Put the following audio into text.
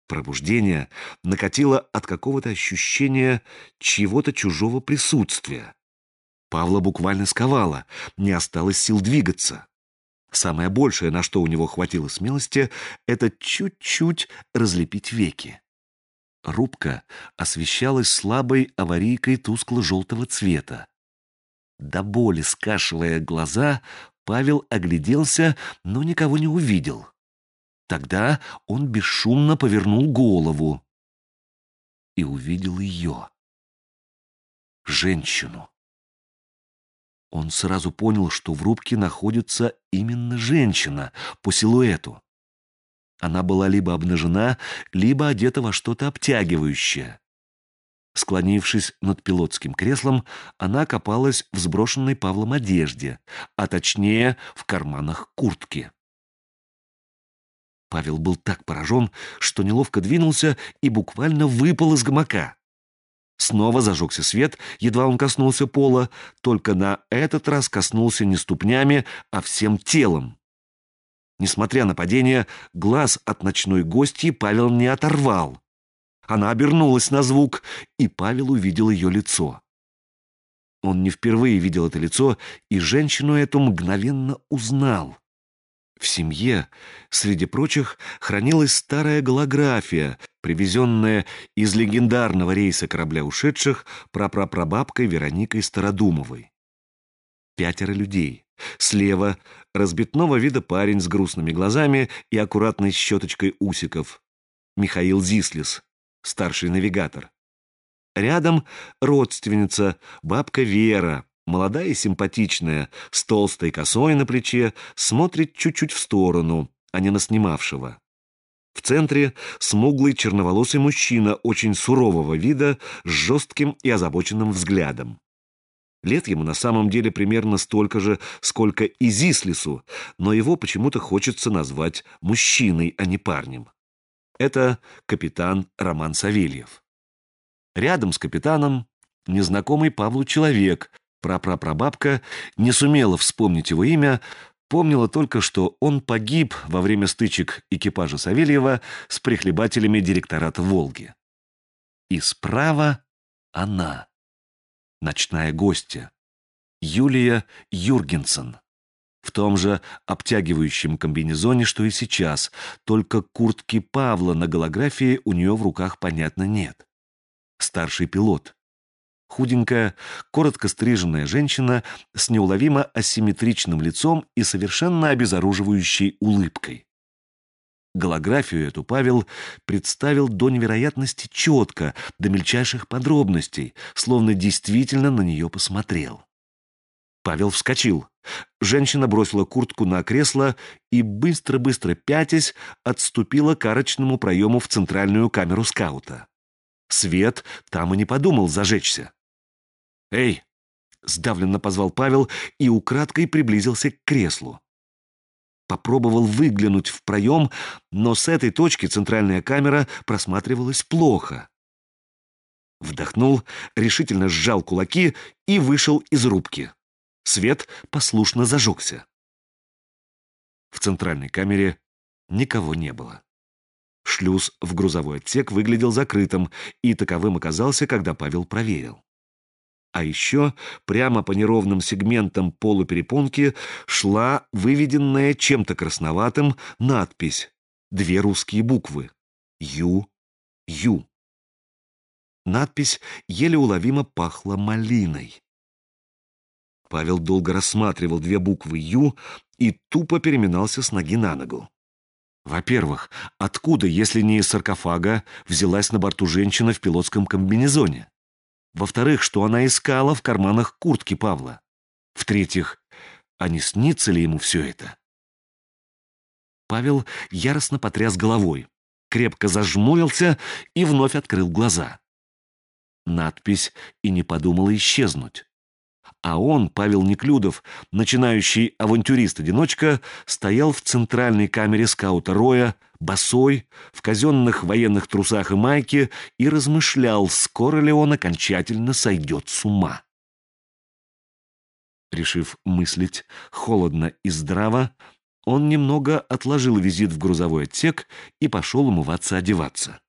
Пробуждение накатило от какого-то ощущения чьего-то чужого присутствия. Павла буквально сковало, не осталось сил двигаться. Самое большее, на что у него хватило смелости, это чуть-чуть разлепить веки. Рубка освещалась слабой аварийкой тускло-желтого цвета. До боли скашивая глаза, Павел огляделся, но никого не увидел. Тогда он бесшумно повернул голову и увидел ее. Женщину. Он сразу понял, что в рубке находится именно женщина по силуэту. Она была либо обнажена, либо одета во что-то обтягивающее. Склонившись над пилотским креслом, она копалась в сброшенной Павлом одежде, а точнее в карманах куртки. Павел был так поражен, что неловко двинулся и буквально выпал из гамака. Снова зажегся свет, едва он коснулся пола, только на этот раз коснулся не ступнями, а всем телом. Несмотря на падение, глаз от ночной гостьи Павел не оторвал. Она обернулась на звук, и Павел увидел ее лицо. Он не впервые видел это лицо, и женщину эту мгновенно узнал. В семье, среди прочих, хранилась старая голография, привезенная из легендарного рейса корабля ушедших прапрапрабабкой Вероникой Стародумовой. 5 людей. Слева разбитного вида парень с грустными глазами и аккуратной щеточкой усиков. Михаил Зислис, старший навигатор. Рядом родственница, бабка Вера, молодая и симпатичная, с толстой косой на плече, смотрит чуть-чуть в сторону, а не на снимавшего. В центре смуглый черноволосый мужчина очень сурового вида с жестким и озабоченным взглядом. Лет ему на самом деле примерно столько же, сколько и Зислису, но его почему-то хочется назвать мужчиной, а не парнем. Это капитан Роман Савельев. Рядом с капитаном незнакомый Павлу человек. Прапрапрабабка не сумела вспомнить его имя, помнила только, что он погиб во время стычек экипажа Савельева с прихлебателями директората «Волги». И справа она, ночная гостья, Юлия Юргенсен, в том же обтягивающем комбинезоне, что и сейчас, только куртки Павла на голографии у нее в руках, понятно, нет. Старший пилот. Худенькая, коротко стриженная женщина с неуловимо асимметричным лицом и совершенно обезоруживающей улыбкой. Голографию эту Павел представил до невероятности четко, до мельчайших подробностей, словно действительно на нее посмотрел. Павел вскочил. Женщина бросила куртку на кресло и, быстро-быстро пятясь, отступила к арочному проему в центральную камеру скаута. Свет там и не подумал зажечься. «Эй!» — сдавленно позвал Павел и украдкой приблизился к креслу. Попробовал выглянуть в проем, но с этой точки центральная камера просматривалась плохо. Вдохнул, решительно сжал кулаки и вышел из рубки. Свет послушно зажегся. В центральной камере никого не было. Шлюз в грузовой отсек выглядел закрытым, и таковым оказался, когда Павел проверил. А еще прямо по неровным сегментам полуперепонки шла выведенная чем-то красноватым надпись. 2 русские буквы. Ю. Надпись еле уловимо пахла малиной. Павел долго рассматривал 2 буквы «Ю» и тупо переминался с ноги на ногу. Во-первых, откуда, если не из саркофага, взялась на борту женщина в пилотском комбинезоне? Во-вторых, что она искала в карманах куртки Павла? В-третьих, а не снится ли ему все это? Павел яростно потряс головой, крепко зажмурился и вновь открыл глаза. Надпись и не подумала исчезнуть. А он, Павел Неклюдов, начинающий авантюрист-одиночка, стоял в центральной камере скаута Роя, босой, в казенных военных трусах и майке, и размышлял, скоро ли он окончательно сойдет с ума. Решив мыслить холодно и здраво, он немного отложил визит в грузовой отсек и пошел умываться-одеваться.